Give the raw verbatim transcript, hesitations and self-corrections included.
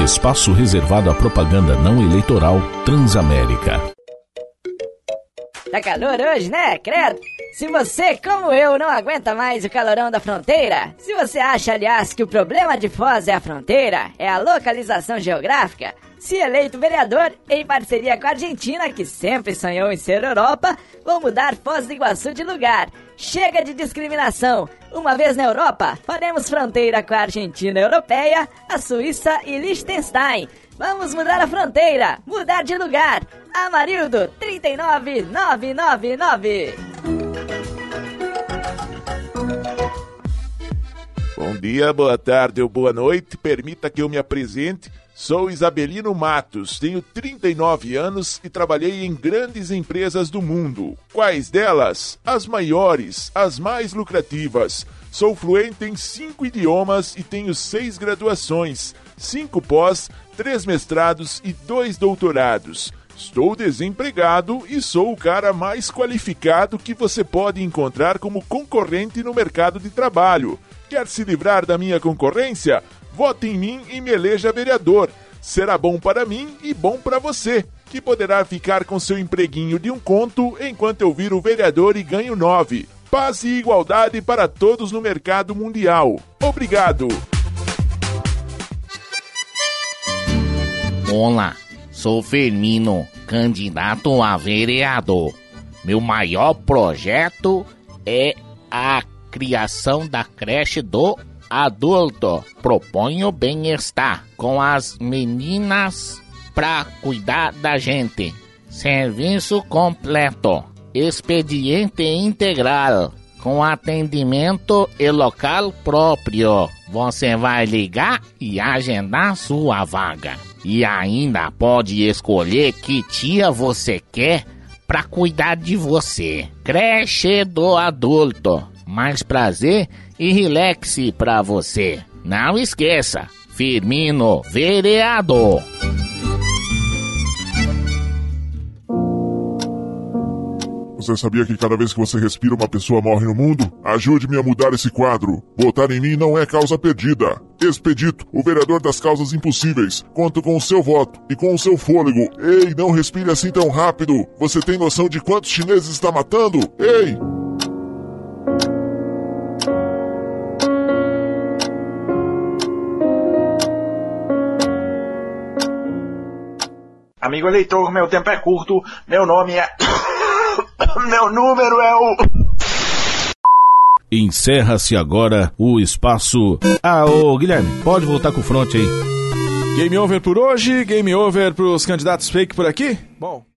Espaço reservado à propaganda não eleitoral Transamérica. Tá calor hoje, né? Credo! Se você, como eu, não aguenta mais o calorão da fronteira, se você acha, aliás, que o problema de Foz é a fronteira, é a localização geográfica, se eleito vereador, em parceria com a Argentina, que sempre sonhou em ser Europa, vou mudar Foz do Iguaçu de lugar. Chega de discriminação. Uma vez na Europa, faremos fronteira com a Argentina Europeia, a Suíça e Liechtenstein. Vamos mudar a fronteira, mudar de lugar. Amarildo, trinta e nove mil novecentos e noventa e nove. Bom dia, boa tarde ou boa noite. Permita que eu me apresente. Sou Isabelino Matos, tenho trinta e nove anos e trabalhei em grandes empresas do mundo. Quais delas? As maiores, as mais lucrativas. Sou fluente em cinco idiomas e tenho seis graduações, cinco pós, três mestrados e dois doutorados. Estou desempregado e sou o cara mais qualificado que você pode encontrar como concorrente no mercado de trabalho. Quer se livrar da minha concorrência? Vote em mim e me eleja vereador. Será bom para mim e bom para você, que poderá ficar com seu empreguinho de um conto enquanto eu viro vereador e ganho nove. Paz e igualdade para todos no mercado mundial. Obrigado. Olá, sou Firmino, candidato a vereador. Meu maior projeto é a criação da creche do adulto. Proponho bem-estar com as meninas pra cuidar da gente. Serviço completo. Expediente integral. Com atendimento e local próprio. Você vai ligar e agendar sua vaga. E ainda pode escolher que tia você quer pra cuidar de você. Creche do adulto. Mais prazer e relaxe pra você. Não esqueça, Firmino, vereador. Você sabia que cada vez que você respira uma pessoa morre no mundo? Ajude-me a mudar esse quadro. Votar em mim não é causa perdida. Expedito, o vereador das causas impossíveis. Conto com o seu voto e com o seu fôlego. Ei, não respire assim tão rápido. Você tem noção de quantos chineses está matando? Ei! Amigo eleitor, meu tempo é curto, meu nome é... meu número é o... Encerra-se agora o espaço... Ah, ô Guilherme, pode voltar com o front aí. Game over por hoje, game over pros candidatos fake por aqui? Bom...